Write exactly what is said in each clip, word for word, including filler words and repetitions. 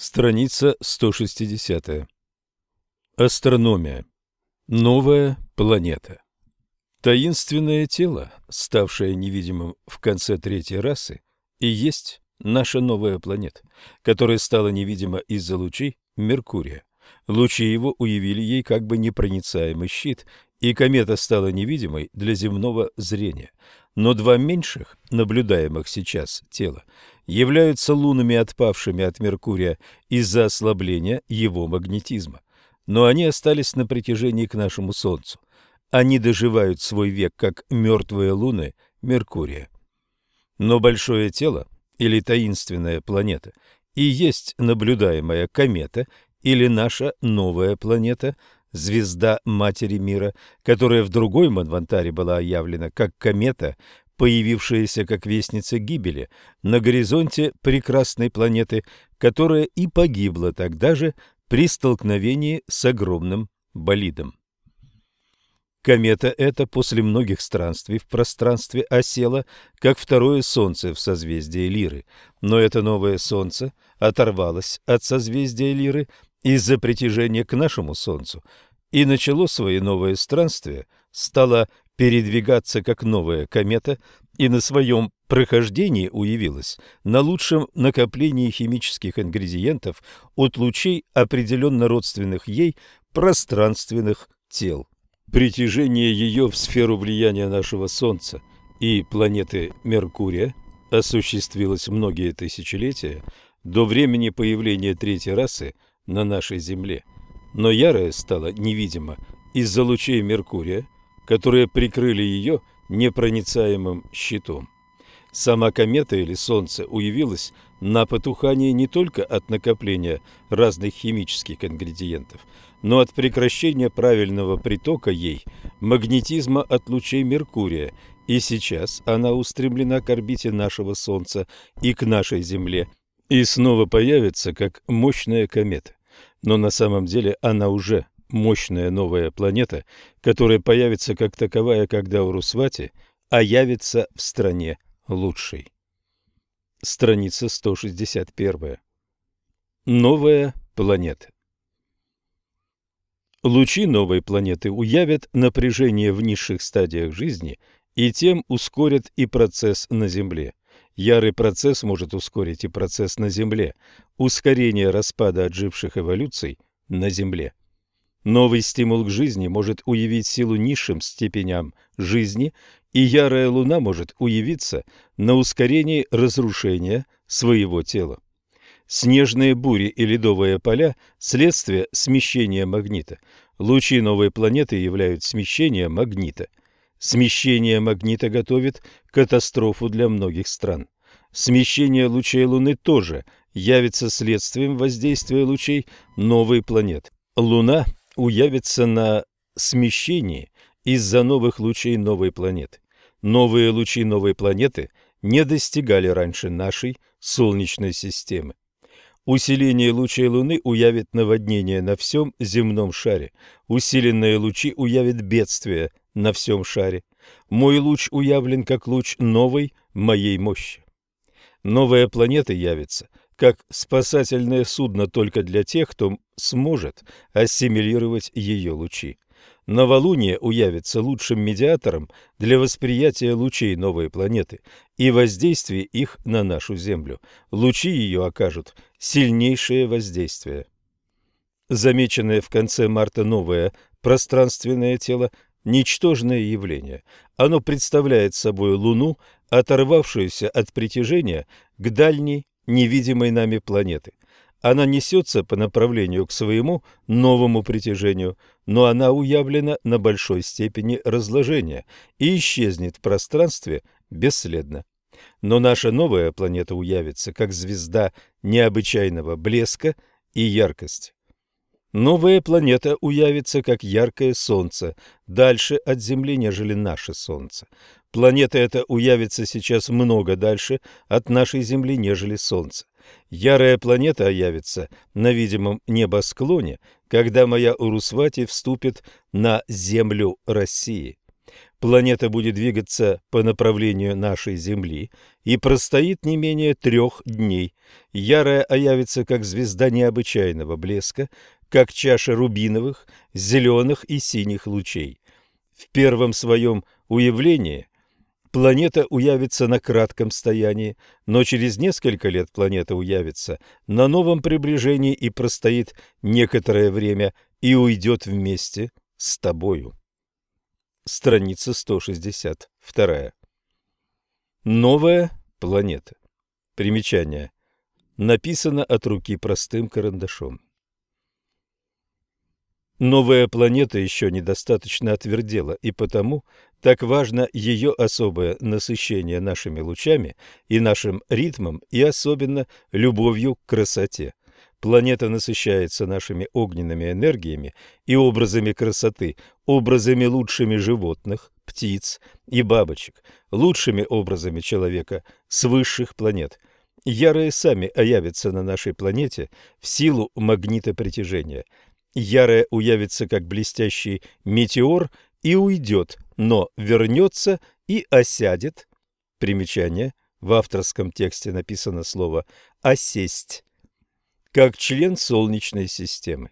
Страница сто шестидесятая. Астрономия. Новая планета. Таинственное тело, ставшее невидимым в конце третьей расы, и есть наша новая планета, которая стала невидима из-за лучей Меркурия. Лучи его уявили ей как бы непроницаемый щит, и комета стала невидимой для земного зрения. Но два меньших, наблюдаемых сейчас тела, являются лунами, отпавшими от Меркурия из-за ослабления его магнетизма. Но они остались на притяжении к нашему Солнцу. Они доживают свой век, как мертвые луны Меркурия. Но большое тело, или таинственная планета, и есть наблюдаемая комета, или наша новая планета, звезда Матери Мира, которая в другой Манвантаре была объявлена как комета, появившаяся как вестница гибели на горизонте прекрасной планеты, которая и погибла тогда же при столкновении с огромным болидом. Комета эта после многих странствий в пространстве осела, как второе Солнце в созвездии Лиры, но это новое Солнце оторвалось от созвездия Лиры из-за притяжения к нашему Солнцу и начало свои новые странствия, стало передвигаться как новая комета и на своем прохождении уявилась на лучшем накоплении химических ингредиентов от лучей определенно родственных ей пространственных тел. Притяжение ее в сферу влияния нашего Солнца и планеты Меркурия осуществилось многие тысячелетия до времени появления третьей расы на нашей Земле. Но ярая стала невидима из-за лучей Меркурия, которые прикрыли ее непроницаемым щитом. Сама комета или Солнце уявилась на потухание не только от накопления разных химических ингредиентов, но от прекращения правильного притока ей магнетизма от лучей Меркурия, и сейчас она устремлена к орбите нашего Солнца и к нашей Земле, и снова появится как мощная комета. Но на самом деле она уже мощная новая планета, которая появится как таковая, когда Урусвати, а явится в стране лучшей. Страница сто шестьдесят первая. Новая планета. Лучи новой планеты уявят напряжение в низших стадиях жизни и тем ускорят и процесс на Земле. Ярый процесс может ускорить и процесс на Земле, ускорение распада отживших эволюций на Земле. Новый стимул к жизни может уявить силу низшим степеням жизни, и ярая луна может уявиться на ускорении разрушения своего тела. Снежные бури и ледовые поля – следствие смещения магнита. Лучи новой планеты являют смещение магнита. Смещение магнита готовит катастрофу для многих стран. Смещение лучей Луны тоже явится следствием воздействия лучей новой планеты. Луна уявится на смещении из-за новых лучей новой планеты. Новые лучи новой планеты не достигали раньше нашей Солнечной системы. Усиление лучей Луны уявит наводнение на всем земном шаре. Усиленные лучи уявят бедствие на всем шаре. Мой луч уявлен как луч новой моей мощи. Новая планета явится как спасательное судно только для тех, кто сможет ассимилировать ее лучи. Новолуние уявится лучшим медиатором для восприятия лучей новой планеты и воздействия их на нашу Землю. Лучи ее окажут сильнейшее воздействие. Замеченное в конце марта новое пространственное тело – ничтожное явление. Оно представляет собой Луну, оторвавшуюся от притяжения к дальней, невидимой нами планеты. Она несется по направлению к своему новому притяжению, но она уявлена на большой степени разложения и исчезнет в пространстве бесследно. Но наша новая планета уявится как звезда необычайного блеска и яркости. Новая планета уявится как яркое Солнце, дальше от Земли, нежели наше Солнце. Планета эта уявится сейчас много дальше от нашей Земли, нежели Солнце. Ярая планета явится на видимом небосклоне, когда моя Урусвати вступит на землю России. Планета будет двигаться по направлению нашей Земли и простоит не менее трех дней. Ярая явится как звезда необычайного блеска, как чаша рубиновых, зеленых и синих лучей. В первом своем уявлении планета уявится на кратком стоянии, но через несколько лет планета уявится на новом приближении и простоит некоторое время и уйдет вместе с тобою. Страница сто шестьдесят два. Новая планета. Примечание. Написано от руки простым карандашом. Новая планета еще недостаточно отвердела, и потому так важно ее особое насыщение нашими лучами и нашим ритмом, и особенно любовью к красоте. Планета насыщается нашими огненными энергиями и образами красоты, образами лучшими животных, птиц и бабочек, лучшими образами человека с высших планет. Ярые сами явятся на нашей планете в силу магнита притяжения. Ярая уявится как блестящий метеор и уйдет, но вернется и осядет. Примечание. В авторском тексте написано слово «осесть», как член Солнечной системы.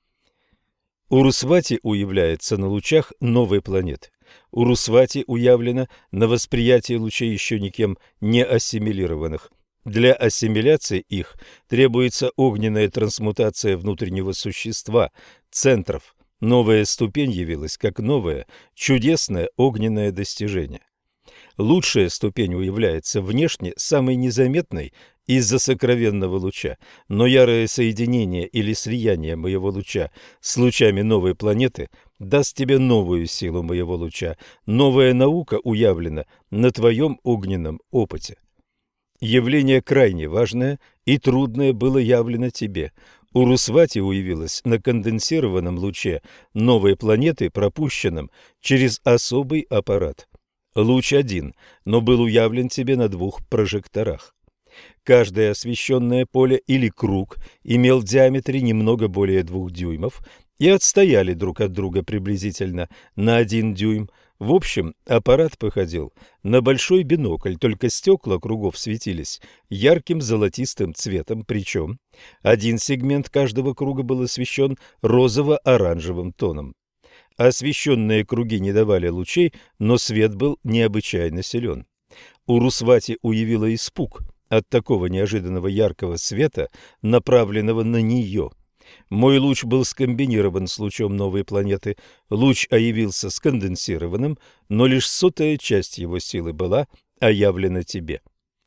Урусвати уявляется на лучах новой планеты. Урусвати уявлена на восприятии лучей еще никем не ассимилированных. Для ассимиляции их требуется огненная трансмутация внутреннего существа, центров. Новая ступень явилась как новое, чудесное огненное достижение. Лучшая ступень уявляется внешне самой незаметной из-за сокровенного луча, но ярое соединение или слияние моего луча с лучами новой планеты даст тебе новую силу моего луча. Новая наука уявлена на твоем огненном опыте. Явление крайне важное и трудное было явлено тебе. Урусвати уявилась на конденсированном луче новой планеты, пропущенном через особый аппарат. Луч один, но был уявлен тебе на двух прожекторах. Каждое освещенное поле или круг имел в диаметре немного более двух дюймов и отстояли друг от друга приблизительно на один дюйм. В общем, аппарат походил на большой бинокль, только стекла кругов светились ярким золотистым цветом, причем один сегмент каждого круга был освещен розово-оранжевым тоном. Освещенные круги не давали лучей, но свет был необычайно силен. Урусвати уявила испуг от такого неожиданного яркого света, направленного на нее. Мой луч был скомбинирован с лучом новой планеты. Луч явился сконденсированным, но лишь сотая часть его силы была оявлена тебе.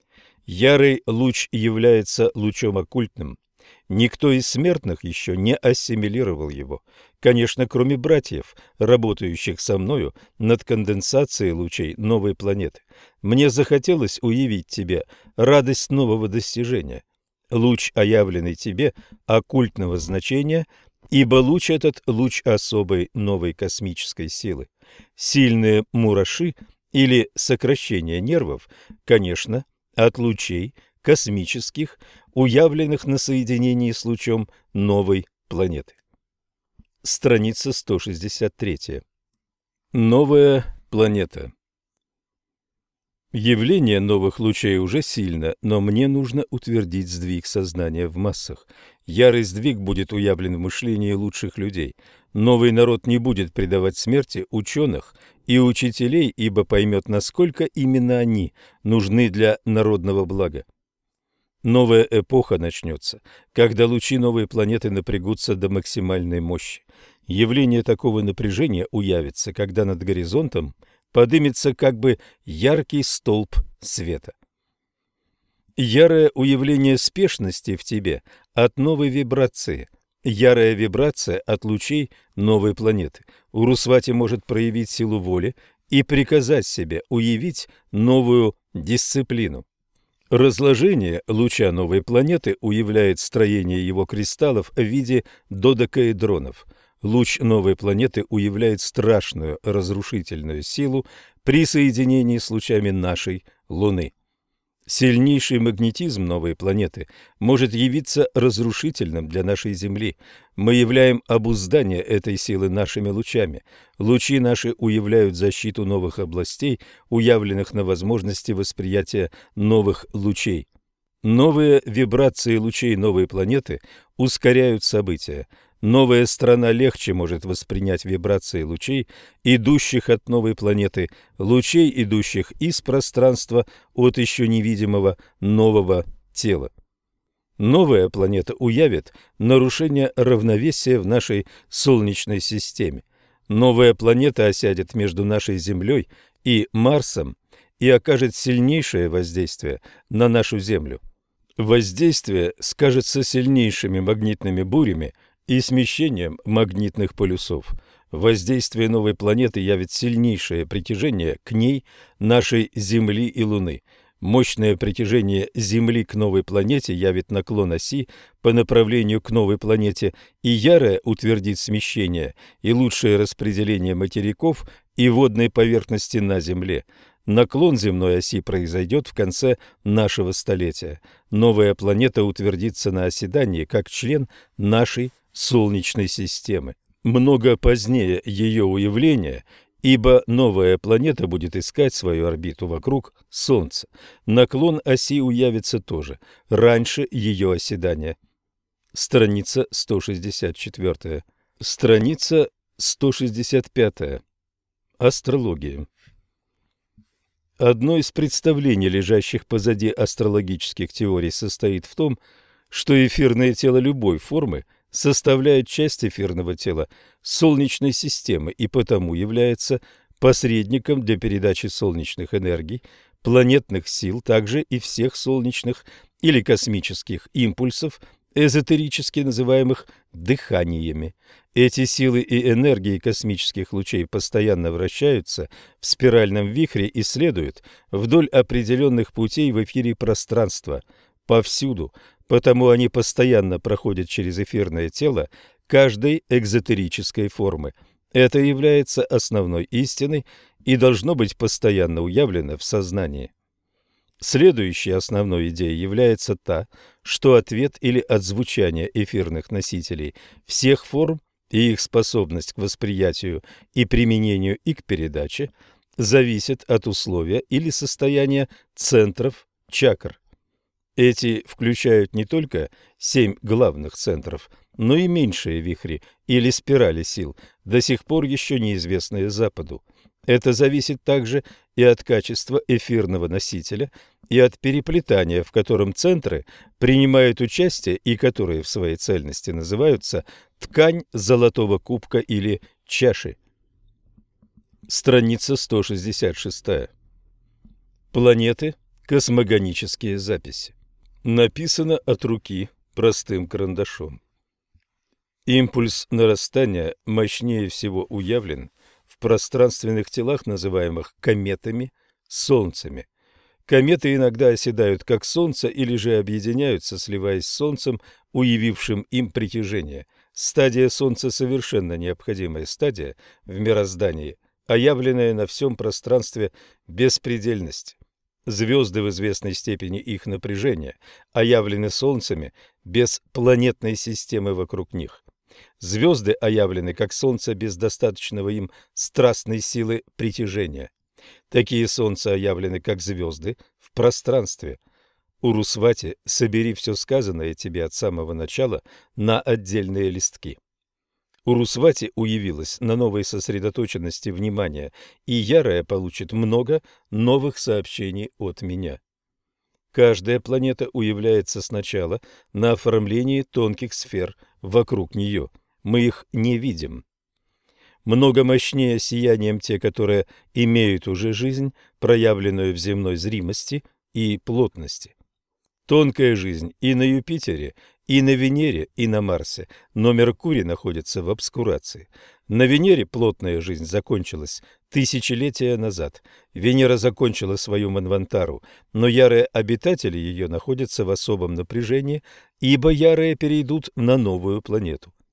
Ярый луч является лучом оккультным. Никто из смертных еще не ассимилировал его. Конечно, кроме братьев, работающих со мною над конденсацией лучей новой планеты. Мне захотелось уявить тебе радость нового достижения. Луч, оявленный тебе, оккультного значения, ибо луч этот – луч особой новой космической силы. Сильные мураши или сокращение нервов, конечно, от лучей космических, уявленных на соединении с лучом новой планеты. Страница сто шестьдесят три. Новая планета. Явление новых лучей уже сильно, но мне нужно утвердить сдвиг сознания в массах. Ярый сдвиг будет уявлен в мышлении лучших людей. Новый народ не будет предавать смерти ученых и учителей, ибо поймет, насколько именно они нужны для народного блага. Новая эпоха начнется, когда лучи новой планеты напрягутся до максимальной мощи. Явление такого напряжения уявится, когда над горизонтом подымется как бы яркий столб света. Ярое уявление спешности в тебе от новой вибрации. Ярая вибрация от лучей новой планеты. Урусвати может проявить силу воли и приказать себе уявить новую дисциплину. Разложение луча новой планеты уявляет строение его кристаллов в виде додекаэдронов. Луч новой планеты уявляет страшную разрушительную силу при соединении с лучами нашей Луны. Сильнейший магнетизм новой планеты может явиться разрушительным для нашей Земли. Мы являем обуздание этой силы нашими лучами. Лучи наши уявляют защиту новых областей, уявленных на возможности восприятия новых лучей. Новые вибрации лучей новой планеты ускоряют события. Новая страна легче может воспринять вибрации лучей, идущих от новой планеты, лучей, идущих из пространства от еще невидимого нового тела. Новая планета уявит нарушение равновесия в нашей Солнечной системе. Новая планета осядет между нашей Землей и Марсом и окажет сильнейшее воздействие на нашу Землю. Воздействие скажется сильнейшими магнитными бурями и смещением магнитных полюсов. Воздействие новой планеты явит сильнейшее притяжение к ней нашей Земли и Луны. Мощное притяжение Земли к новой планете явит наклон оси по направлению к новой планете, и ярое утвердит смещение и лучшее распределение материков и водной поверхности на Земле. Наклон земной оси произойдет в конце нашего столетия. Новая планета утвердится на оседании как член нашей Солнечной системы. Много позднее ее уявления, ибо новая планета будет искать свою орбиту вокруг Солнца. Наклон оси уявится тоже раньше ее оседания. Страница сто шестьдесят четыре. Страница сто шестьдесят пять. Астрология. Одно из представлений, лежащих позади астрологических теорий, состоит в том, что эфирное тело любой формы составляет часть эфирного тела Солнечной системы и потому является посредником для передачи солнечных энергий, планетных сил, также и всех солнечных или космических импульсов, эзотерически называемых дыханиями. Эти силы и энергии космических лучей постоянно вращаются в спиральном вихре и следуют вдоль определенных путей в эфире пространства, повсюду, потому они постоянно проходят через эфирное тело каждой экзотерической формы. Это является основной истиной и должно быть постоянно уявлено в сознании. Следующей основной идеей является та, что ответ или отзвучание эфирных носителей всех форм и их способность к восприятию и применению и к передаче зависит от условия или состояния центров чакр. Эти включают не только семь главных центров, но и меньшие вихри или спирали сил, до сих пор еще неизвестные Западу. Это зависит также и от качества эфирного носителя, и от переплетания, в котором центры принимают участие и которые в своей цельности называются ткань золотого кубка или чаши. Страница сто шестьдесят шесть. Планеты. Космогонические записи. Написано от руки простым карандашом. Импульс нарастания мощнее всего уявлен в пространственных телах, называемых кометами, солнцами. Кометы иногда оседают как Солнце или же объединяются, сливаясь с Солнцем, уявившим им притяжение. Стадия Солнца – совершенно необходимая стадия в мироздании, оявленная на всем пространстве беспредельности. Звезды в известной степени их напряжения оявлены Солнцами без планетной системы вокруг них. Звезды оявлены как Солнце без достаточного им страстной силы притяжения. Такие Солнца оявлены как звезды в пространстве. Урусвати, собери все сказанное тебе от самого начала на отдельные листки. Урусвати уявилась на новой сосредоточенности внимания, и Ярая получит много новых сообщений от меня. Каждая планета уявляется сначала на оформлении тонких сфер вокруг нее. Мы их не видим. Много мощнее сиянием те, которые имеют уже жизнь, проявленную в земной зримости и плотности. Тонкая жизнь и на Юпитере, и на Венере, и на Марсе, но Меркурий находится в обскурации. На Венере плотная жизнь закончилась тысячелетия назад. Венера закончила свою манвантару, но ярые обитатели ее находятся в особом напряжении, ибо ярые перейдут на новую планету.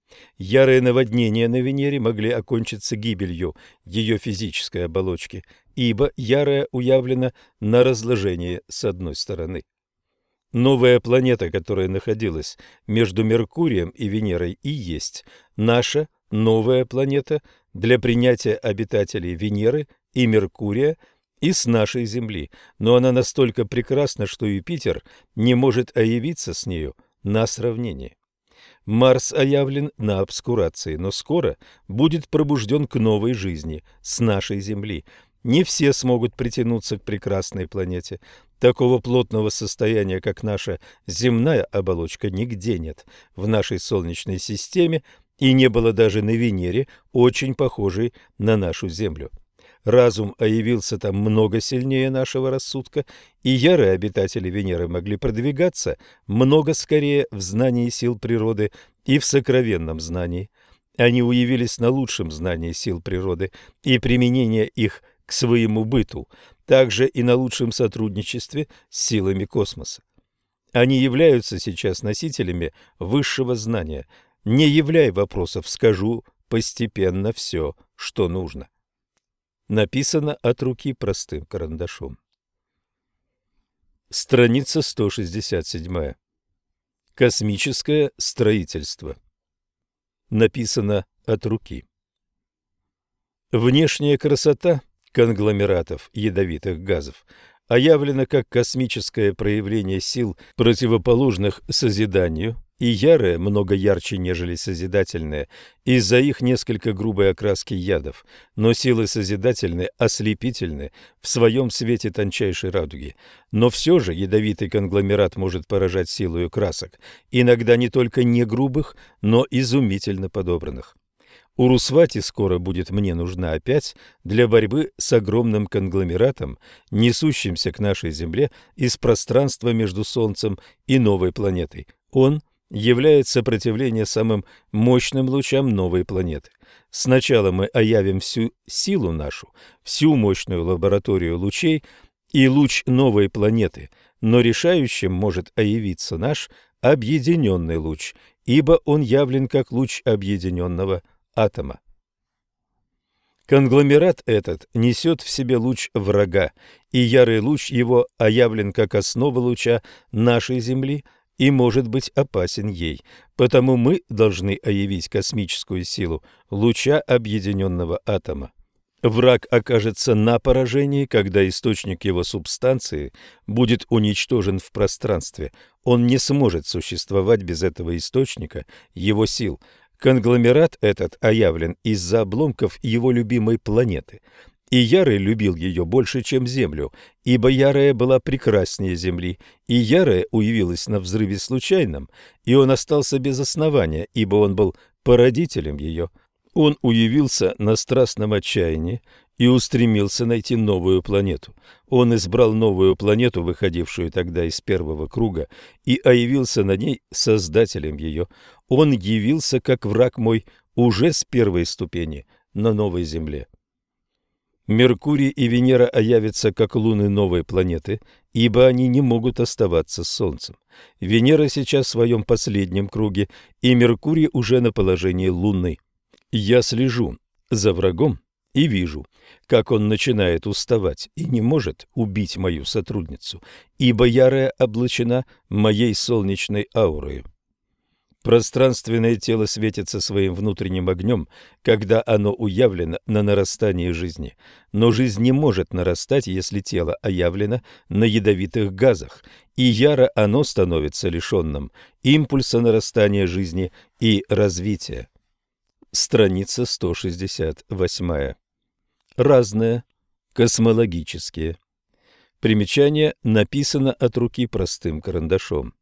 Ярые наводнения на Венере могли окончиться гибелью ее физической оболочки, ибо ярая уявлена на разложении с одной стороны. Новая планета, которая находилась между Меркурием и Венерой, и есть наша новая планета для принятия обитателей Венеры и Меркурия и с нашей Земли, но она настолько прекрасна, что Юпитер не может оявиться с нею на сравнение. Марс оявлен на обскурации, но скоро будет пробужден к новой жизни с нашей Земли. Не все смогут притянуться к прекрасной планете. Такого плотного состояния, как наша земная оболочка, нигде нет в нашей Солнечной системе, и не было даже на Венере, очень похожей на нашу Землю. Разум оявился там много сильнее нашего рассудка, и ярые обитатели Венеры могли продвигаться много скорее в знании сил природы и в сокровенном знании. Они уявились на лучшем знании сил природы и применение их к своему быту, также и на лучшем сотрудничестве с силами космоса. Они являются сейчас носителями высшего знания. Не являй вопросов, скажу постепенно все, что нужно. Написано от руки простым карандашом. Страница сто шестьдесят семь. Космическое строительство. Написано от руки. Внешняя красота конгломератов ядовитых газов оявлена как космическое проявление сил, противоположных созиданию, и ярое много ярче, нежели созидательное, из-за их несколько грубой окраски ядов, но силы созидательные ослепительны в своем свете тончайшей радуги. Но все же ядовитый конгломерат может поражать силою красок, иногда не только не грубых, но изумительно подобранных. Урусвати скоро будет мне нужна опять для борьбы с огромным конгломератом, несущимся к нашей Земле из пространства между Солнцем и новой планетой. Он является сопротивление самым мощным лучам новой планеты. Сначала мы оявим всю силу нашу, всю мощную лабораторию лучей и луч новой планеты, но решающим может оявиться наш объединенный луч, ибо он явлен как луч объединенного атома. Конгломерат этот несет в себе луч врага, и ярый луч его оявлен как основа луча нашей Земли и может быть опасен ей. Потому мы должны оявить космическую силу луча объединенного атома. Враг окажется на поражении, когда источник его субстанции будет уничтожен в пространстве. Он не сможет существовать без этого источника его сил. Конгломерат этот оявлен из-за обломков его любимой планеты. И Ярый любил ее больше, чем Землю, ибо Ярая была прекраснее Земли, и Ярая уявилась на взрыве случайном, и он остался без основания, ибо он был породителем ее. Он уявился на страстном отчаянии и устремился найти новую планету. Он избрал новую планету, выходившую тогда из первого круга, и оявился на ней создателем ее. Он явился, как враг мой, уже с первой ступени на новой Земле. Меркурий и Венера оявятся как луны новой планеты, ибо они не могут оставаться с Солнцем. Венера сейчас в своем последнем круге, и Меркурий уже на положении Луны. Я слежу за врагом и вижу, как он начинает уставать и не может убить мою сотрудницу, ибо Ярая облачена моей солнечной аурой. Пространственное тело светится своим внутренним огнем, когда оно уявлено на нарастании жизни. Но жизнь не может нарастать, если тело оявлено на ядовитых газах, и яро оно становится лишенным импульса нарастания жизни и развития. Страница сто шестьдесят восемь. Разное. Космологические. Примечание написано от руки простым карандашом.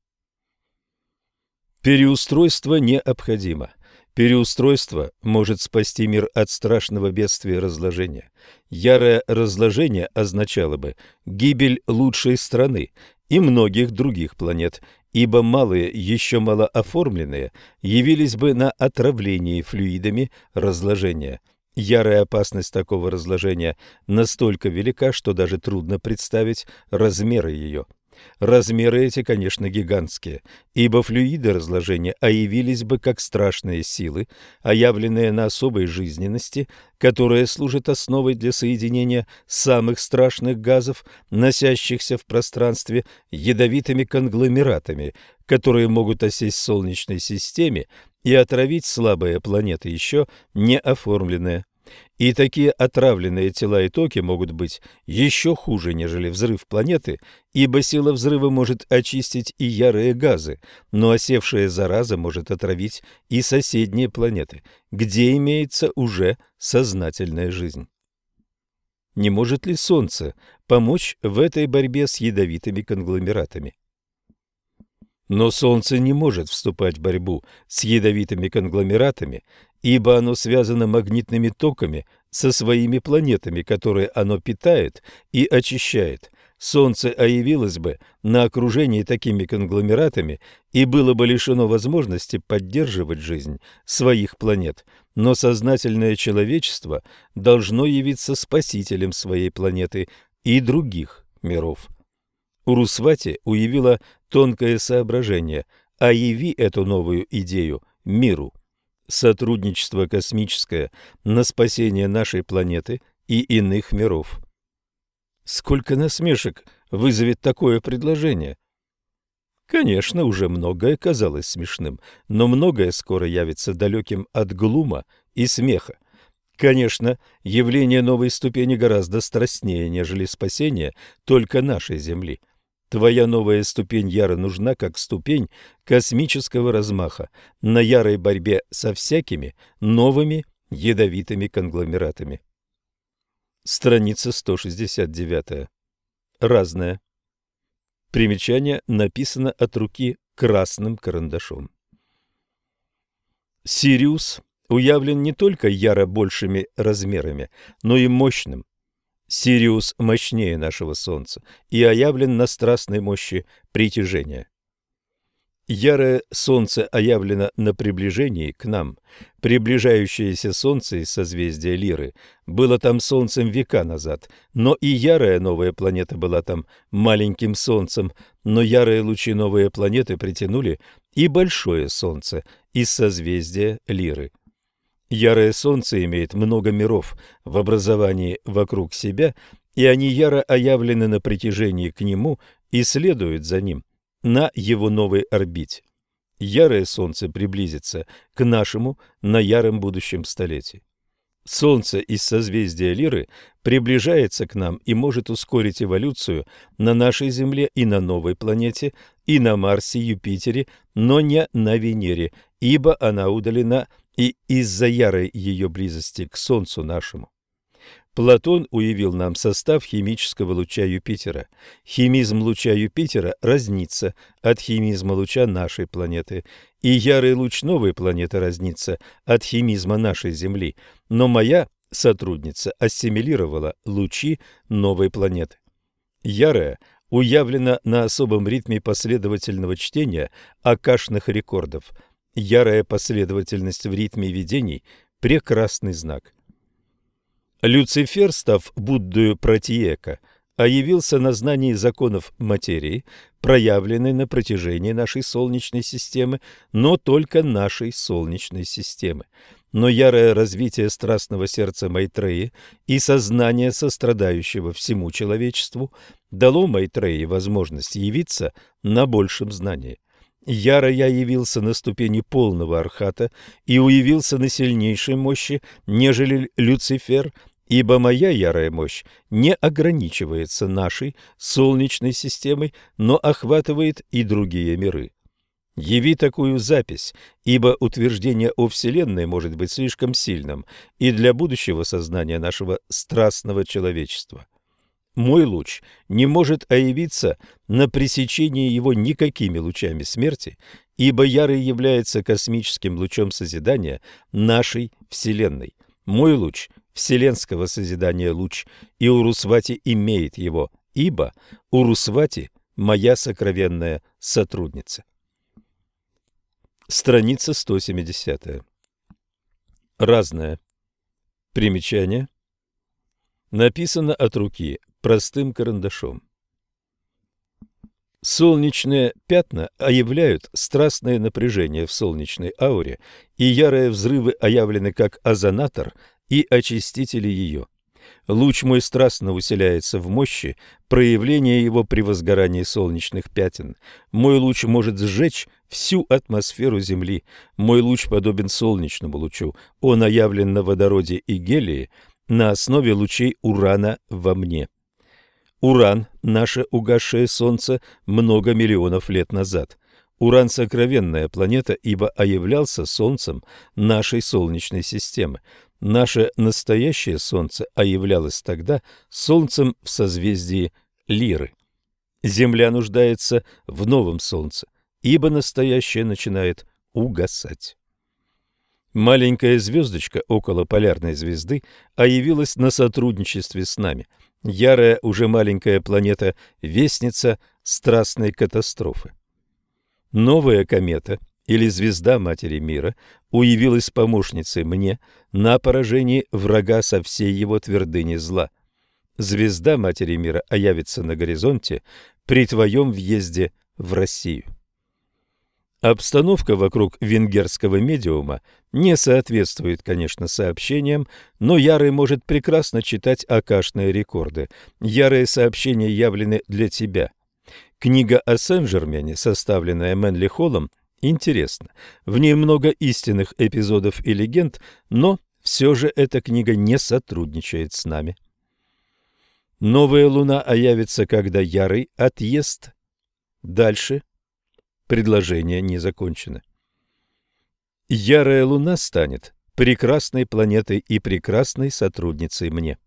Переустройство необходимо. Переустройство может спасти мир от страшного бедствия разложения. Ярое разложение означало бы гибель лучшей страны и многих других планет, ибо малые, еще малооформленные, явились бы на отравлении флюидами разложения. Ярая опасность такого разложения настолько велика, что даже трудно представить размеры ее. Размеры эти, конечно, гигантские, ибо флюиды разложения оявились бы как страшные силы, оявленные на особой жизненности, которая служит основой для соединения самых страшных газов, носящихся в пространстве, ядовитыми конгломератами, которые могут осесть в Солнечной системе и отравить слабые планеты, еще не оформленные. И такие отравленные тела и токи могут быть еще хуже, нежели взрыв планеты, ибо сила взрыва может очистить и ярые газы, но осевшая зараза может отравить и соседние планеты, где имеется уже сознательная жизнь. Не может ли Солнце помочь в этой борьбе с ядовитыми конгломератами? Но Солнце не может вступать в борьбу с ядовитыми конгломератами, ибо оно связано магнитными токами со своими планетами, которые оно питает и очищает. Солнце оявилось бы на окружении такими конгломератами и было бы лишено возможности поддерживать жизнь своих планет, но сознательное человечество должно явиться спасителем своей планеты и других миров. Урусвати уявила тонкое соображение: а яви эту новую идею миру. Сотрудничество космическое на спасение нашей планеты и иных миров. Сколько насмешек вызовет такое предложение? Конечно, уже многое казалось смешным, но многое скоро явится далеким от глума и смеха. Конечно, явление новой ступени гораздо страстнее, нежели спасение только нашей Земли. Твоя новая ступень, Яра, нужна как ступень космического размаха на ярой борьбе со всякими новыми ядовитыми конгломератами. Страница сто шестьдесят девять. Разное. Примечание написано от руки красным карандашом. Сириус уявлен не только яро большими размерами, но и мощным. Сириус мощнее нашего Солнца и оявлен на страстной мощи притяжения. Ярое Солнце оявлено на приближении к нам. Приближающееся Солнце из созвездия Лиры было там Солнцем века назад, но и ярая новая планета была там маленьким Солнцем, но ярые лучи новой планеты притянули и большое Солнце из созвездия Лиры. Ярое Солнце имеет много миров в образовании вокруг себя, и они яро оявлены на притяжении к нему и следуют за ним на его новой орбите. Ярое Солнце приблизится к нашему на яром будущем столетии. Солнце из созвездия Лиры приближается к нам и может ускорить эволюцию на нашей Земле и на новой планете, и на Марсе, Юпитере, но не на Венере, ибо она удалена и из-за ярой ее близости к Солнцу нашему. Платон уявил нам состав химического луча Юпитера. Химизм луча Юпитера разнится от химизма луча нашей планеты, и ярый луч новой планеты разнится от химизма нашей Земли, но моя сотрудница ассимилировала лучи новой планеты. Ярая уявлена на особом ритме последовательного чтения акашных рекордов. Ярая последовательность в ритме видений – прекрасный знак. Люцифер, став Буддою Протиека, явился на знании законов материи, проявленной на протяжении нашей Солнечной системы, но только нашей Солнечной системы. Но ярое развитие страстного сердца Майтреи и сознание сострадающего всему человечеству дало Майтреи возможность явиться на большем знании. Яро я явился на ступени полного архата и уявился на сильнейшей мощи, нежели Люцифер, ибо моя ярая мощь не ограничивается нашей Солнечной системой, но охватывает и другие миры. Яви такую запись, ибо утверждение о Вселенной может быть слишком сильным и для будущего сознания нашего страстного человечества. Мой луч не может оявиться на пресечении его никакими лучами смерти, ибо ярый является космическим лучом созидания нашей Вселенной. Мой луч вселенского созидания луч, и Урусвати имеет его, ибо Урусвати – моя сокровенная сотрудница. Страница сто семидесятая. Разное. Примечание. Написано от руки простым карандашом. Солнечные пятна оявляют страстное напряжение в солнечной ауре, и ярые взрывы оявлены как озонатор и очистители ее. Луч мой страстно усиляется в мощи проявления его при возгорании солнечных пятен. Мой луч может сжечь всю атмосферу Земли. Мой луч подобен солнечному лучу. Он оявлен на водороде и гелии на основе лучей урана во мне. Уран – наше угасшее Солнце много миллионов лет назад. Уран – сокровенная планета, ибо оявлялся Солнцем нашей Солнечной системы. Наше настоящее Солнце оявлялось тогда Солнцем в созвездии Лиры. Земля нуждается в новом Солнце, ибо настоящее начинает угасать. Маленькая звездочка около полярной звезды оявилась на сотрудничестве с нами. Ярая уже маленькая планета – вестница страстной катастрофы. Новая комета или звезда Матери Мира уявилась помощницей мне на поражении врага со всей его твердыни зла. Звезда Матери Мира оявится на горизонте при твоем въезде в Россию. Обстановка вокруг венгерского медиума не соответствует, конечно, сообщениям, но Ярый может прекрасно читать акашные рекорды. Ярые сообщения явлены для тебя. Книга о Сен-Жермене, составленная Мэнли Холлом, интересна. В ней много истинных эпизодов и легенд, но все же эта книга не сотрудничает с нами. Новая луна оявится, когда Ярый отъест. Дальше. Предложение не закончено. Ярая луна станет прекрасной планетой и прекрасной сотрудницей мне.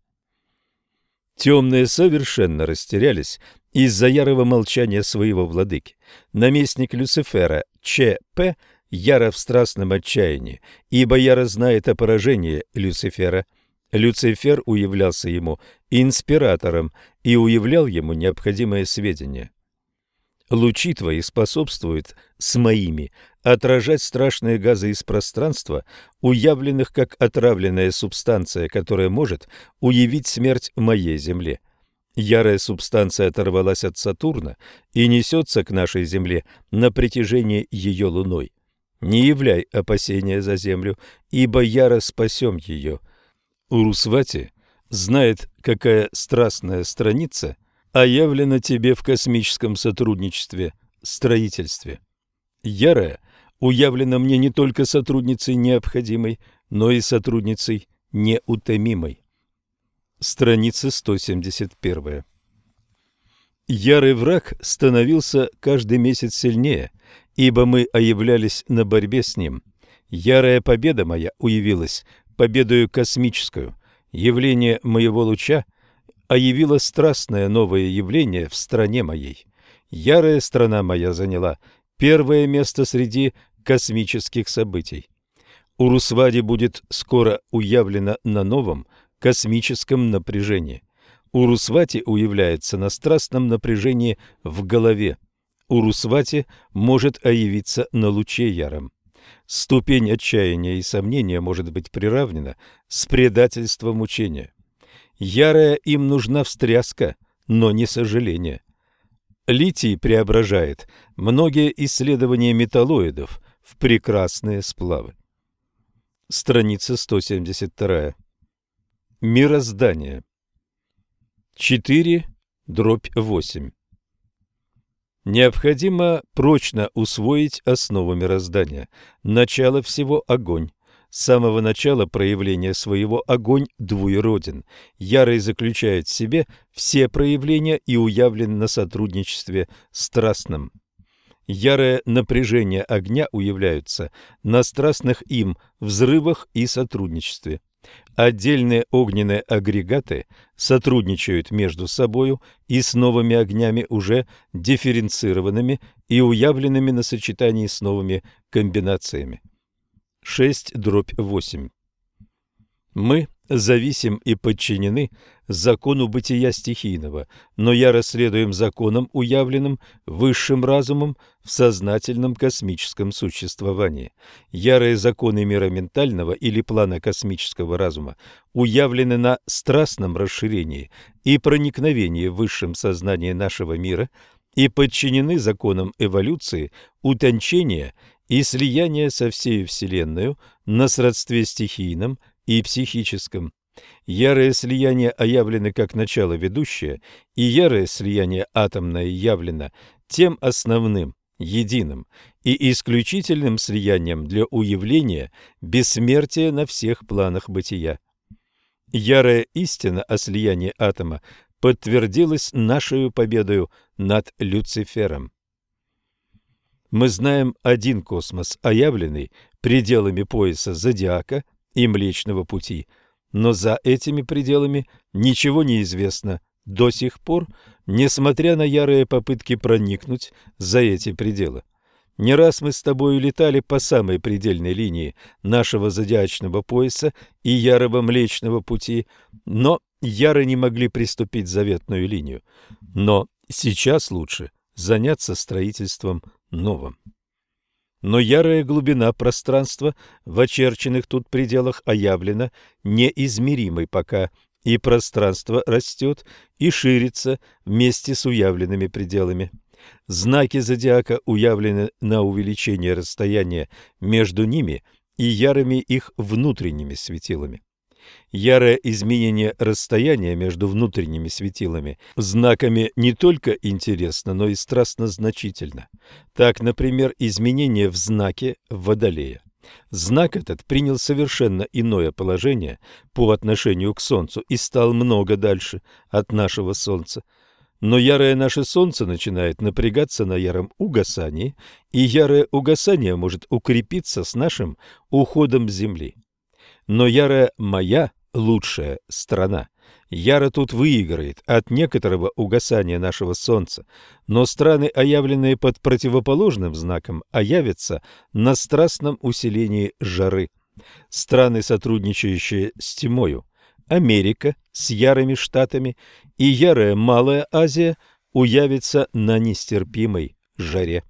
Темные совершенно растерялись из-за ярого молчания своего владыки. Наместник Люцифера Ч П яро в страстном отчаянии, ибо яро знает о поражении Люцифера. Люцифер уявлялся ему инспиратором и уявлял ему необходимые сведения. Лучи твои способствуют с моими отражать страшные газы из пространства, уявленных как отравленная субстанция, которая может уявить смерть моей Земле. Ярая субстанция оторвалась от Сатурна и несется к нашей Земле на притяжении ее луной. Не являй опасения за Землю, ибо яро спасем ее. Урусвати знает, какая страстная страница оявлено тебе в космическом сотрудничестве, строительстве. Ярая уявлена мне не только сотрудницей необходимой, но и сотрудницей неутомимой. Страница сто семьдесят один. Ярый враг становился каждый месяц сильнее, ибо мы оявлялись на борьбе с ним. Ярая победа моя уявилась победою космическую. Явление моего луча а явило страстное новое явление в стране моей. Ярая страна моя заняла первое место среди космических событий. Урусвади будет скоро уявлена на новом космическом напряжении. Урусвати уявляется на страстном напряжении в голове. Урусвати может оявиться на луче яром. Ступень отчаяния и сомнения может быть приравнена с предательством учения. Ярая им нужна встряска, но не сожаление. Литий преображает многие исследования металлоидов в прекрасные сплавы. Страница сто семьдесят два. Мироздание. четыре дробь восемь. Необходимо прочно усвоить основу мироздания. Начало всего – огонь. С самого начала проявления своего огонь двуероден. Ярый заключает в себе все проявления и уявлен на сотрудничестве страстном. Ярое напряжение огня уявляются на страстных им взрывах и сотрудничестве. Отдельные огненные агрегаты сотрудничают между собою и с новыми огнями, уже дифференцированными и уявленными на сочетании с новыми комбинациями. шесть дробь восемь. Мы зависим и подчинены закону бытия стихийного, но яро следуем законам, уявленным высшим разумом в сознательном космическом существовании. Ярые законы мира ментального или плана космического разума уявлены на страстном расширении и проникновении в высшем сознании нашего мира и подчинены законам эволюции, утончения и слияния со всей Вселенной на сродстве стихийном и психическом. Ярое слияние оявлено как начало ведущее, и ярое слияние атомное явлено тем основным, единым и исключительным слиянием для уявления бессмертия на всех планах бытия. Ярая истина о слиянии атома подтвердилась нашей победою над Люцифером. Мы знаем один космос, оявленный пределами пояса зодиака и Млечного Пути, но за этими пределами ничего не известно до сих пор, несмотря на ярые попытки проникнуть за эти пределы. Не раз мы с тобою летали по самой предельной линии нашего зодиачного пояса и ярого Млечного Пути, но яры не могли приступить заветную линию. Но сейчас лучше заняться строительством новым. Но ярая глубина пространства в очерченных тут пределах оявлена неизмеримой пока, и пространство растет и ширится вместе с уявленными пределами. Знаки зодиака уявлены на увеличение расстояния между ними и ярыми их внутренними светилами. Ярое изменение расстояния между внутренними светилами знаками не только интересно, но и страстно значительно. Так, например, изменение в знаке Водолея. Знак этот принял совершенно иное положение по отношению к Солнцу и стал много дальше от нашего Солнца. Но ярое наше Солнце начинает напрягаться на яром угасании, и ярое угасание может укрепиться с нашим уходом с Земли. Но ярая моя лучшая страна. Яра тут выиграет от некоторого угасания нашего Солнца, но страны, оявленные под противоположным знаком, оявятся на страстном усилении жары. Страны, сотрудничающие с тьмою, Америка с ярыми штатами и ярая Малая Азия уявятся на нестерпимой жаре.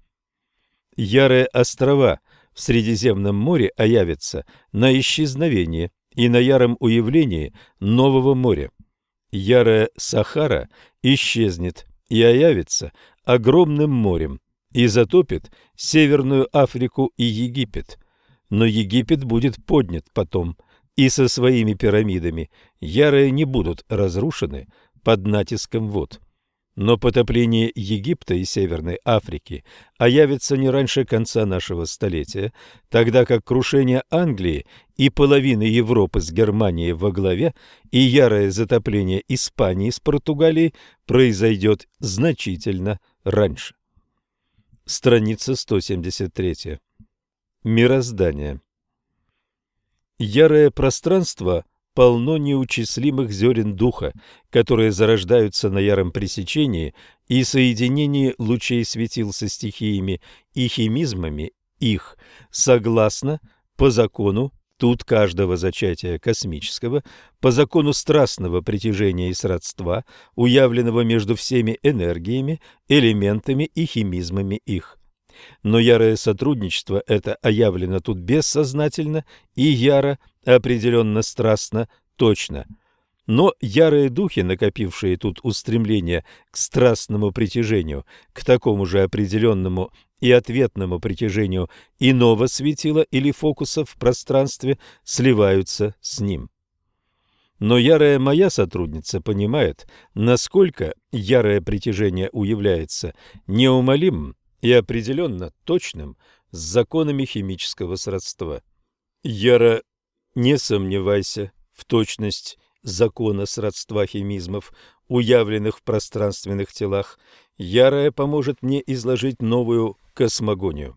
Ярые острова в Средиземном море оявятся на исчезновение и на яром уявлении нового моря. Ярая Сахара исчезнет и оявится огромным морем и затопит Северную Африку и Египет. Но Египет будет поднят потом, и со своими пирамидами ярые не будут разрушены под натиском вод. Но потопление Египта и Северной Африки оявится не раньше конца нашего столетия, тогда как крушение Англии и половины Европы с Германией во главе и ярое затопление Испании с Португалией произойдет значительно раньше. Страница сто семьдесят три. Мироздание. Ярое пространство полно неучислимых зерен духа, которые зарождаются на яром пресечении и соединении лучей светил со стихиями и химизмами их, согласно, по закону тут каждого зачатия космического, по закону страстного притяжения и сродства, уявленного между всеми энергиями, элементами и химизмами их. Но ярое сотрудничество это оявлено тут бессознательно и яро, определенно страстно, точно. Но ярые духи, накопившие тут устремление к страстному притяжению, к такому же определенному и ответному притяжению иного светила или фокуса в пространстве, сливаются с ним. Но ярая моя сотрудница понимает, насколько ярое притяжение уявляется неумолимым и определенно точным с законами химического сродства. Яро, не сомневайся в точность закона сродства химизмов, уявленных в пространственных телах. Ярое поможет мне изложить новую космогонию.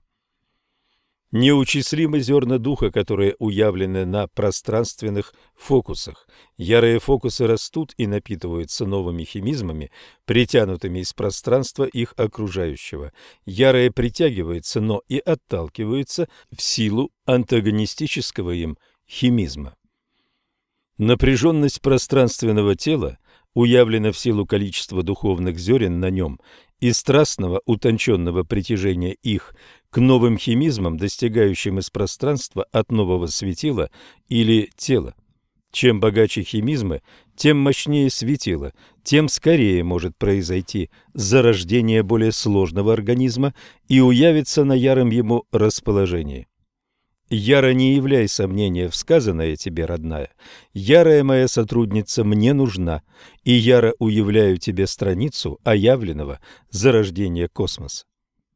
Неучислимы зерна духа, которые уявлены на пространственных фокусах. Ярые фокусы растут и напитываются новыми химизмами, притянутыми из пространства их окружающего. Ярые притягиваются, но и отталкиваются в силу антагонистического им химизма. Напряженность пространственного тела уявлена в силу количества духовных зерен на нем и страстного утонченного притяжения их к новым химизмам, достигающим из пространства от нового светила или тела. Чем богаче химизмы, тем мощнее светило, тем скорее может произойти зарождение более сложного организма и уявится на яром ему расположении. Яро не являй сомнения в сказанное тебе, родная. Ярая моя сотрудница мне нужна, и яро уявляю тебе страницу оявленного зарождения космоса.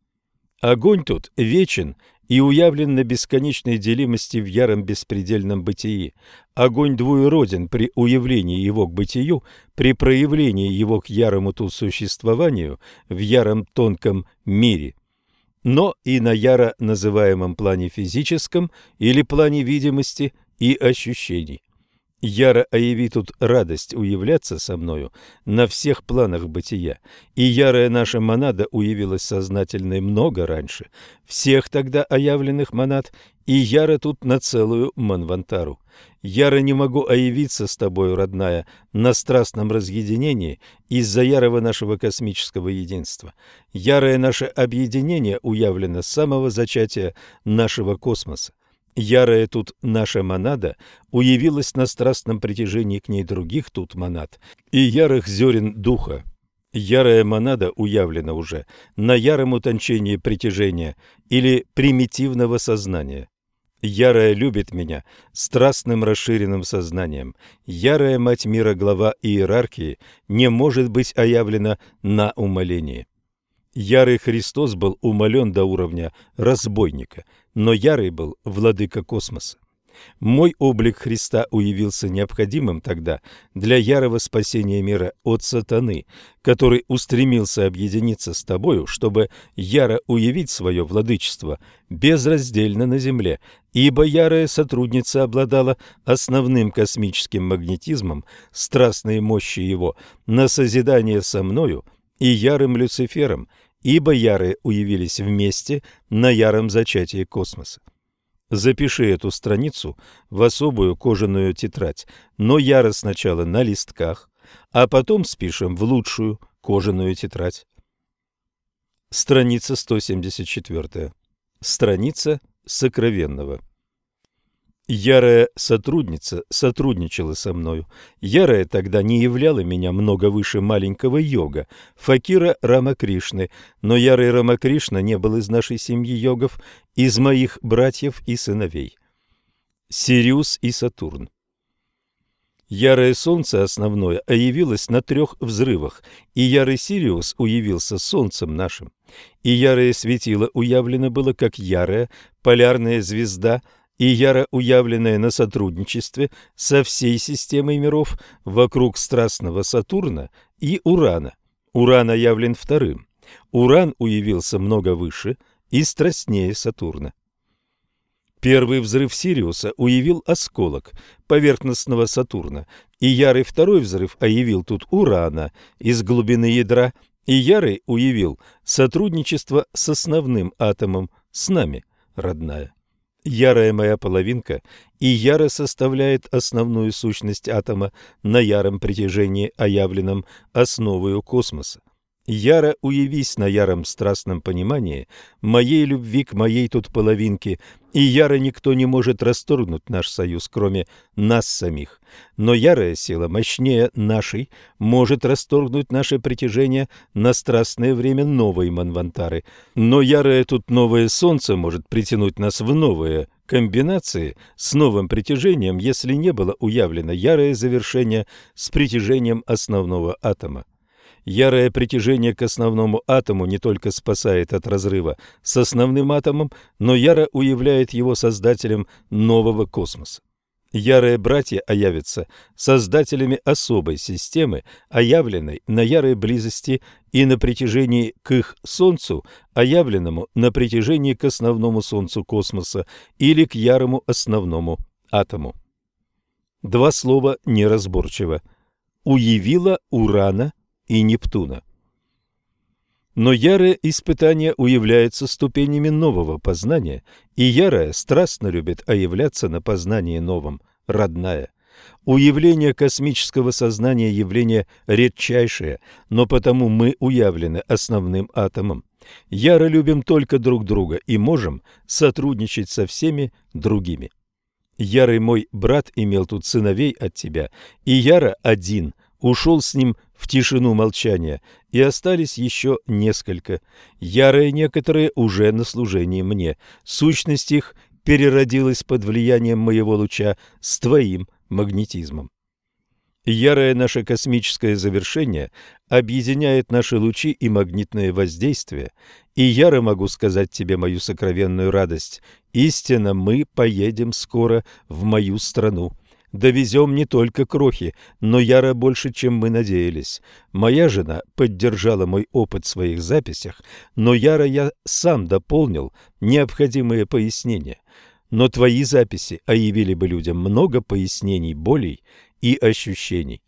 Огонь тут вечен и уявлен на бесконечной делимости в яром беспредельном бытии. Огонь двуероден при уявлении его к бытию, при проявлении его к ярому тут существованию в яром тонком мире, но и на яро называемом плане физическом или плане видимости и ощущений. Яро ояви тут радость уявляться со мною на всех планах бытия, и ярая наша монада уявилась сознательной много раньше всех тогда оявленных монад, и яро тут на целую манвантару. Яро не могу оявиться с тобою, родная, на страстном разъединении из-за ярого нашего космического единства. Ярое наше объединение уявлено с самого зачатия нашего космоса. Ярая тут наша монада уявилась на страстном притяжении к ней других тут монад и ярых зерен духа. Ярая монада уявлена уже на яром утончении притяжения или примитивного сознания. Ярая любит меня страстным расширенным сознанием. Ярая мать мира, глава иерархии, не может быть оявлена на умолении. Ярый Христос был умолен до уровня разбойника, но ярый был владыка космоса. Мой облик Христа уявился необходимым тогда для ярого спасения мира от сатаны, который устремился объединиться с тобою, чтобы яро уявить свое владычество безраздельно на земле, ибо ярая сотрудница обладала основным космическим магнетизмом страстной мощи его на созидание со мною и ярым Люцифером, ибо ярые уявились вместе на яром зачатии космоса. Запиши эту страницу в особую кожаную тетрадь, но яро сначала на листках, а потом спишем в лучшую кожаную тетрадь. Страница сто семьдесят четыре. Страница сокровенного. Ярая сотрудница сотрудничала со мною. Ярая тогда не являла меня много выше маленького йога, факира Рамакришны, но ярый Рамакришна не был из нашей семьи йогов, из моих братьев и сыновей. Сириус и Сатурн. Ярое солнце основное оявилось на трех взрывах, и ярый Сириус уявился солнцем нашим. И ярое светило уявлено было как ярая полярная звезда, и яро уявленное на сотрудничестве со всей системой миров вокруг страстного Сатурна и Урана. Уран явлен вторым. Уран уявился много выше и страстнее Сатурна. Первый взрыв Сириуса уявил осколок поверхностного Сатурна, и ярый второй взрыв оявил тут Урана из глубины ядра, и ярый уявил сотрудничество с основным атомом, с нами, родная. Ярая моя половинка, и яро составляет основную сущность атома на яром притяжении, оявленном основою космоса. Яро уявись на яром страстном понимании моей любви к моей тут половинке, и яро никто не может расторгнуть наш союз, кроме нас самих. Но ярая сила мощнее нашей может расторгнуть наше притяжение на страстное время новой манвантары. Но ярое тут новое солнце может притянуть нас в новые комбинации с новым притяжением, если не было уявлено ярое завершение с притяжением основного атома. Ярое притяжение к основному атому не только спасает от разрыва с основным атомом, но яро уявляет его создателем нового космоса. Ярые братья оявятся создателями особой системы, оявленной на ярой близости и на притяжении к их Солнцу, оявленному на притяжении к основному Солнцу космоса или к ярому основному атому. Два слова неразборчиво. Уявила Урана и Нептуна. Но ярое испытание уявляется ступенями нового познания, и ярое страстно любит оявляться на познании новом, родная. Уявление космического сознания – явление редчайшее, но потому мы уявлены основным атомом. Яро любим только друг друга и можем сотрудничать со всеми другими. Ярый мой брат имел тут сыновей от тебя, и Яра один ушел с ним в тишину молчания, и остались еще несколько. Ярые некоторые уже на служении мне. Сущность их переродилась под влиянием моего луча с твоим магнетизмом. Ярое наше космическое завершение объединяет наши лучи и магнитное воздействие, и яро могу сказать тебе мою сокровенную радость. Истинно, мы поедем скоро в мою страну. Довезем не только крохи, но яро больше, чем мы надеялись. Моя жена поддержала мой опыт в своих записях, но яро я сам дополнил необходимые пояснения. Но твои записи оявили бы людям много пояснений, болей и ощущений.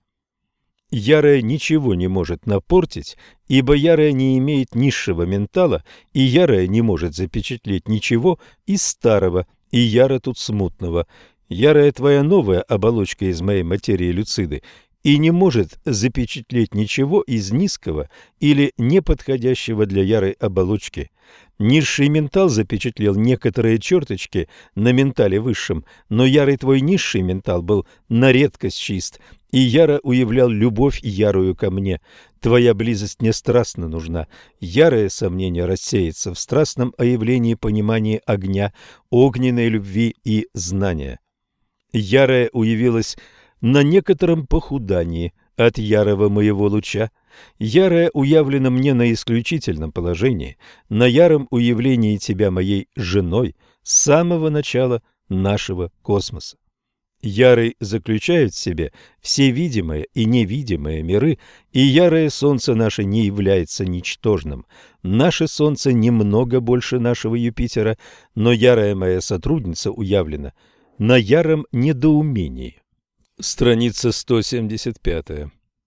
Ярое ничего не может напортить, ибо ярое не имеет низшего ментала, и ярое не может запечатлеть ничего из старого, и яро тут смутного. Ярая твоя новая оболочка из моей материи люциды и не может запечатлеть ничего из низкого или неподходящего для ярой оболочки. Низший ментал запечатлел некоторые черточки на ментале высшем, но ярый твой низший ментал был на редкость чист, и яро уявлял любовь ярую ко мне. Твоя близость мне страстно нужна. Ярое сомнение рассеется в страстном оявлении понимания огня, огненной любви и знания. Ярое уявилось на некотором похудании от ярого моего луча. Ярое уявлено мне на исключительном положении, на яром уявлении тебя моей женой с самого начала нашего космоса. Ярый заключает в себе все видимые и невидимые миры, и ярое солнце наше не является ничтожным. Наше солнце немного больше нашего Юпитера, но ярая моя сотрудница уявлена на яром недоумении. Страница сто семьдесят пять.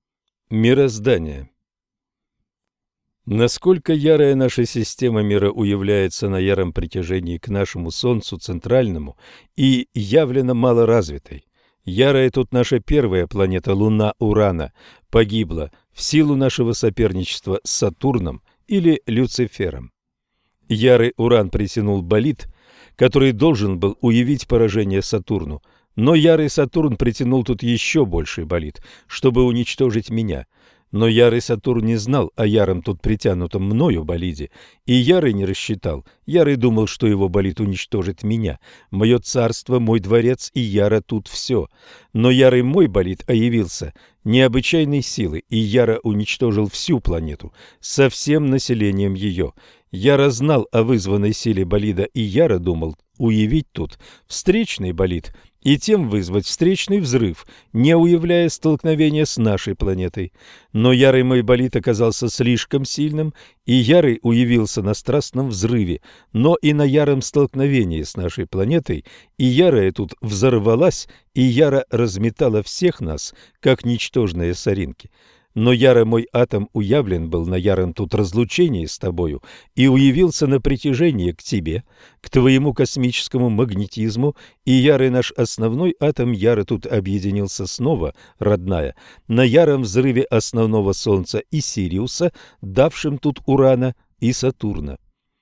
Мироздание. Насколько ярая наша система мира уявляется на яром притяжении к нашему Солнцу центральному и явлена малоразвитой. Ярая тут наша первая планета Луна Урана погибла в силу нашего соперничества с Сатурном или Люцифером. Ярый Уран притянул болид, который должен был уявить поражение Сатурну, но ярый Сатурн притянул тут еще больший болид, чтобы уничтожить меня. Но ярый Сатурн не знал о яром тут притянутом мною болиде, и ярый не рассчитал. Ярый думал, что его болид уничтожит меня, мое царство, мой дворец, и яро тут все. Но ярый мой болид оявился необычайной силой, и яро уничтожил всю планету со всем населением ее. Яро знал о вызванной силе болида, и яро думал уявить тут встречный болид и тем вызвать встречный взрыв, не уявляя столкновения с нашей планетой. Но ярый мой болид оказался слишком сильным, и ярый уявился на страстном взрыве, но и на яром столкновении с нашей планетой, и ярая тут взорвалась, и яро разметала всех нас, как ничтожные соринки. Но яро мой атом уявлен был на яром тут разлучении с тобою и уявился на притяжении к тебе, к твоему космическому магнетизму, и ярый наш основной атом яро тут объединился снова, родная, на яром взрыве основного Солнца и Сириуса, давшим тут Урана и Сатурна.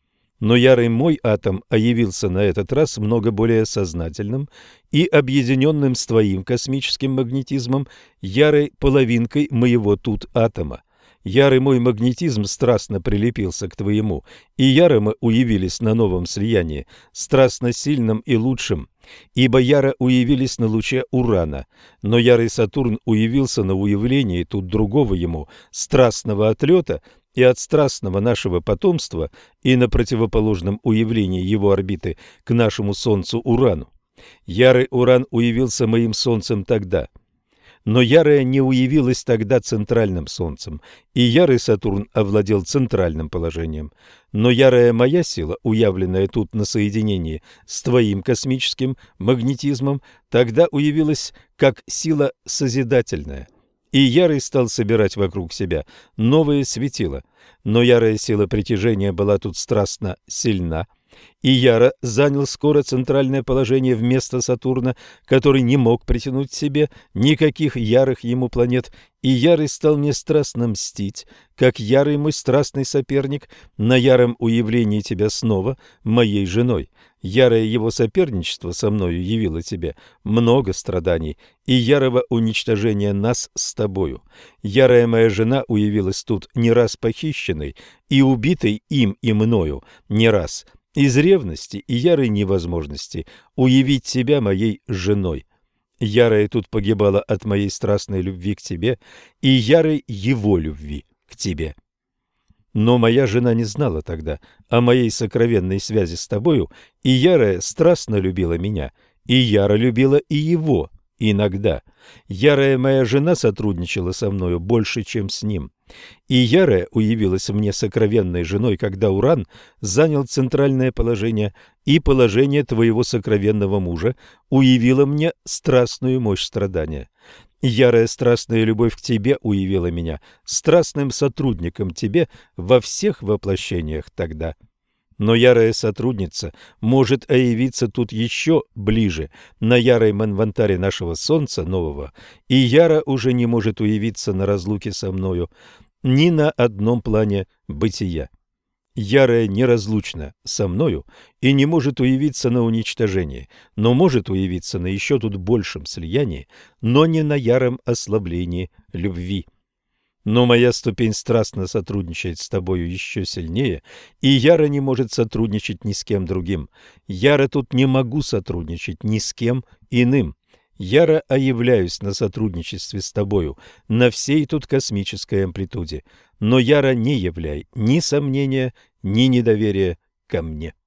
Но ярый мой атом оявился на этот раз много более сознательным и объединенным с твоим космическим магнетизмом, ярой половинкой моего тут атома. Ярый мой магнетизм страстно прилепился к твоему, и яро мы уявились на новом слиянии, страстно сильным и лучшим, ибо яро уявились на луче Урана, но ярый Сатурн уявился на уявлении тут другого ему страстного отлета, и от страстного нашего потомства, и на противоположном уявлении его орбиты к нашему Солнцу Урану. Ярый Уран уявился моим Солнцем тогда, но ярая не уявилась тогда центральным Солнцем, и ярый Сатурн овладел центральным положением. Но ярая моя сила, уявленная тут на соединении с твоим космическим магнетизмом, тогда уявилась как сила созидательная. И ярый стал собирать вокруг себя новые светила, но ярая сила притяжения была тут страстно сильна, И Яра занял скоро центральное положение вместо Сатурна, который не мог притянуть к себе никаких ярых ему планет, и Ярый стал мне страстно мстить, как Ярый мой страстный соперник, на яром уявлении тебя снова моей женой. Ярое его соперничество со мною явило тебе много страданий и ярого уничтожения нас с тобою. Ярая моя жена уявилась тут не раз похищенной и убитой им и мною не раз, из ревности и ярой невозможности уявить себя моей женой. Ярая тут погибала от моей страстной любви к тебе и ярой его любви к тебе. Но моя жена не знала тогда о моей сокровенной связи с тобою, и Ярая страстно любила меня, и Яра любила и его иногда. Ярая моя жена сотрудничала со мною больше, чем с ним. И Ярая уявилась мне сокровенной женой, когда Уран занял центральное положение, и положение твоего сокровенного мужа уявило мне страстную мощь страдания. Ярая страстная любовь к тебе уявила меня страстным сотрудником тебе во всех воплощениях тогда. Но ярая сотрудница может оявиться тут еще ближе, на ярой манвантаре нашего Солнца нового, и Яра уже не может уявиться на разлуке со мною ни на одном плане бытия. Ярая неразлучна со мною и не может уявиться на уничтожении, но может уявиться на еще тут большем слиянии, но не на яром ослаблении любви. Но моя ступень страстно сотрудничает с тобою еще сильнее, и Яра не может сотрудничать ни с кем другим. Яра тут не могу сотрудничать ни с кем иным. Яро оявляюсь на сотрудничестве с тобою на всей тут космической амплитуде, но яро не являй ни сомнения, ни недоверия ко мне.